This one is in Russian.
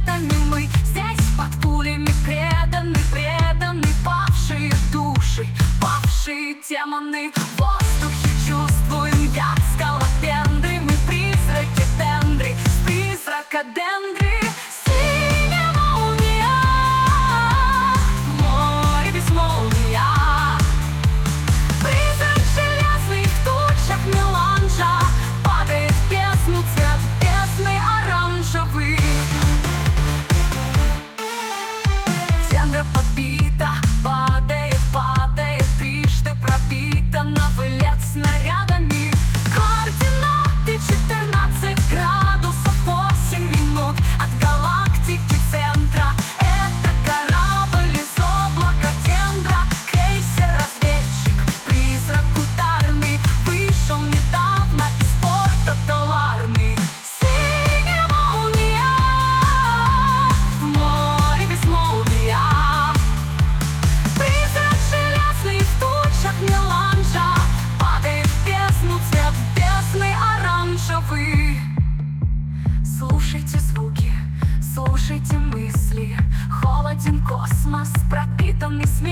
планетами мы здесь под пулями преданы, преданы павшие души, павшие демоны. В воздухе чувствуем яд скалопендры, мы призраки дендры, призрака дендры. Синяя молния, море безмолвия, призрак железный в тучах меланжа, падает в бездну цвет бездны оранжевый. Дендра подбита, падает, падает, трижды пробита на вылет снарядами. Координаты 14 градусов 8 минут от галактики центра. Это корабль из облака Дендра, крейсер-разведчик, призрак ударный, вышел недавно из порта Таларный. Синяя молния, в море безмолвия, призрак железный в тучах меланжа, падает в бездну цвет бездны оранжевый. Слушайте звуки, слушайте мысли, холоден космос, пропитанный смертью.